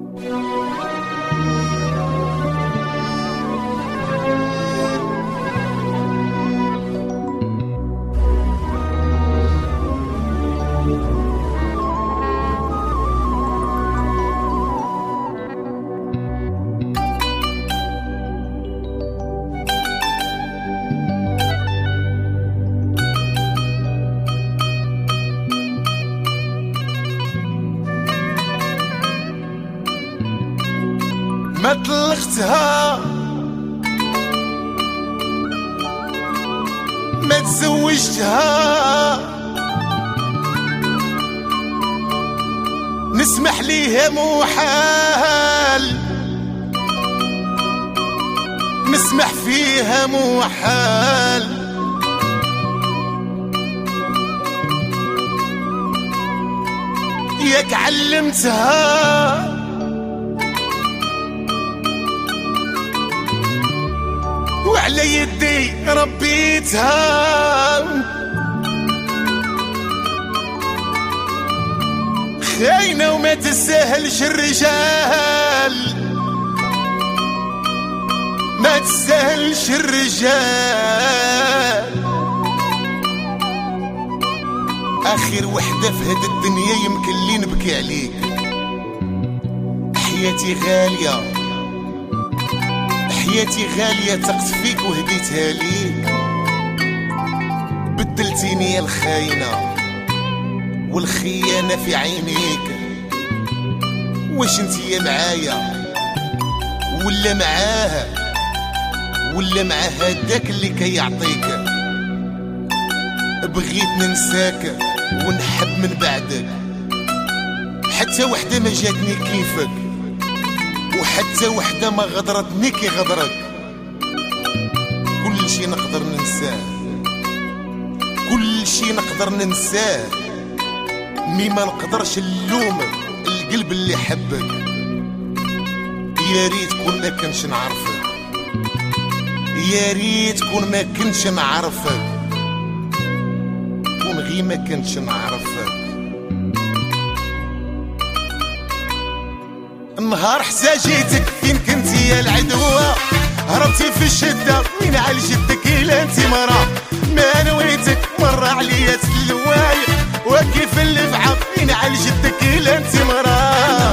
ما طلقتها ما تزوجتها نسمح ليها محال نسمح فيها محال ياك علمتها وعلى يدي ربيتها خاينة وما تستاهلش الرجال ما تستاهلش الرجال آخر وحدة في هاد الدنيا يمكن لي نبكي عليك حياتي غالية حياتي غالية تقت فيك وهديتها ليك بدلتيني يا الخاينة والخيانة في عينيك واش انتي معايا ولا معاها ولا مع هداك اللي كيعطيك بغيت ننساك ونحب من بعدك حتى وحدة ما جاتني كيفك وحتى وحدة ما غدرتني كي غدرك كل شي نقدر ننساه كل شي نقدر ننساه مي ما نقدرش نلوم القلب اللي حبك يا ريت كون ما كنتش نعرفك يا ريت كون ما كنتش نعرفك كون غير ما كنتش نعرفك النهار حساجيتك فين كنتي يا العدوة هربتي في الشدة وين على جدك إلا انتي مرا ما نويتك مرة عليا تلواي وكيف اللي في عب وين على جدك إلا انتي مرا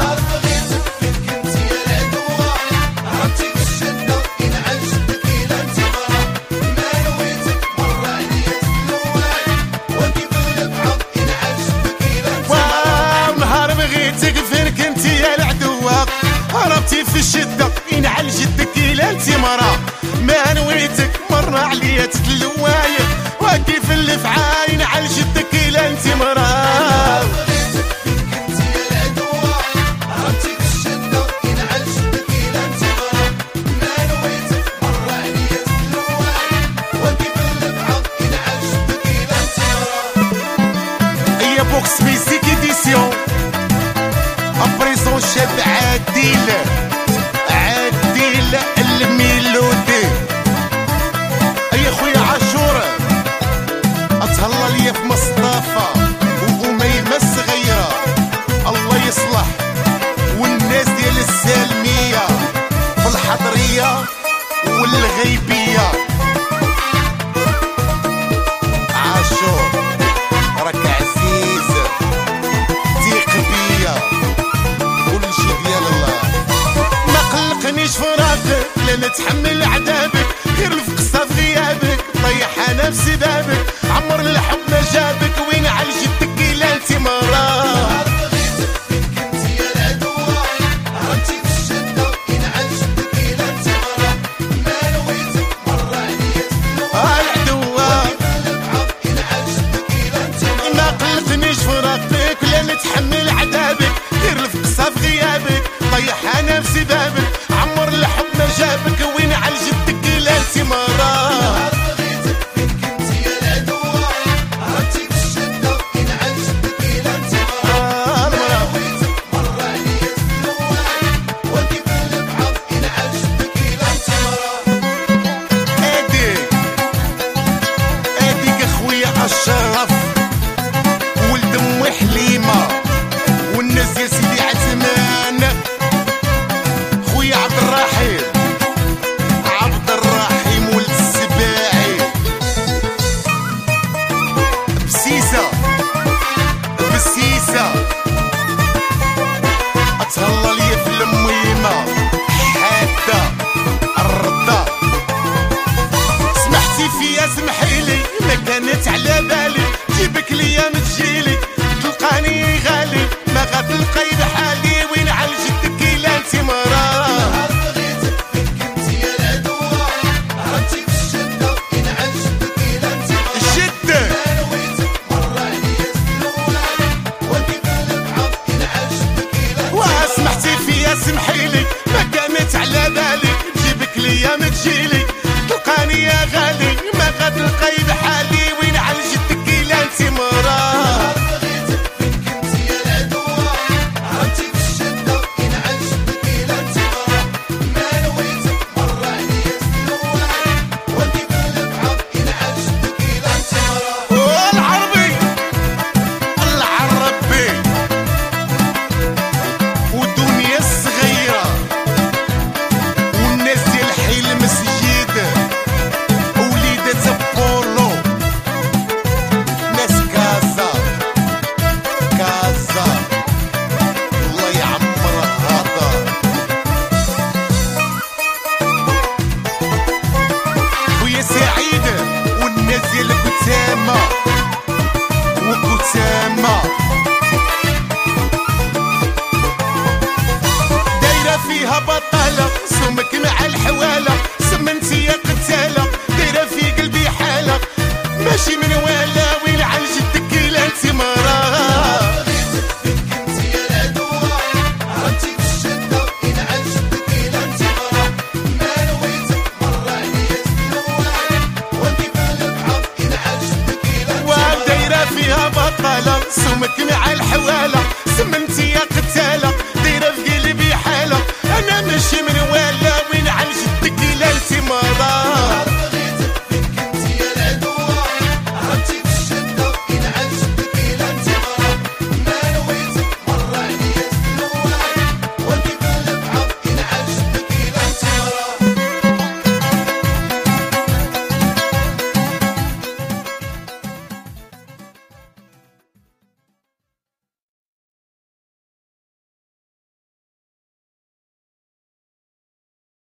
في الشدة ينعل جدك إلا انتي مرا ما نويتك مرة عليا تتلواي وكيف اللي في عاين على جدك إلا انتي مرا هي بوكس ميزيك إديسيون أبريزون شاب عادل الميلودي اي خويا عاشور اتهلا ليا في مصطفى وأميمة الصغيرة الله يصلح والناس ديال السالمية في الحضرية والغيبية عاشور راك عزيز تيق بيا كل شي ديال الله ما قلقنيش فراقك لا نتحمل عذابك غير الفقصة في غيابك طيحها نفسي بابك عمر الحب ما جابك وين على جدك إلا انتي مرا نتحمل عذابك غير الفقصة في غيابك طيحها نفسي بابك عمر الحب ما جابك وين على جدك إلا انتي مرا تهلا ليا في الميمة حادة الرضا. سمحتي فيا سمحيلي ما كانت على بالي جيبك ليا متجيلي تلقاني غالي ما غتلقاي بحالي وين عالجدك الا انتي مراه. سمحيلي ما كانت على بالي جيبك ليا متجيلي تلقاني يا غالي ما غتلقاي بحالي وين عالجدك الا انتي مراه. دايرة فيها بطالة سمك مع الحوالة سمنتي يا قتالة دايرة في قلبي حالة ماشي من ولا وين عالجدك الا انتي مراه. دايرة فيها بطالة سمك مع الحوالة سمنتي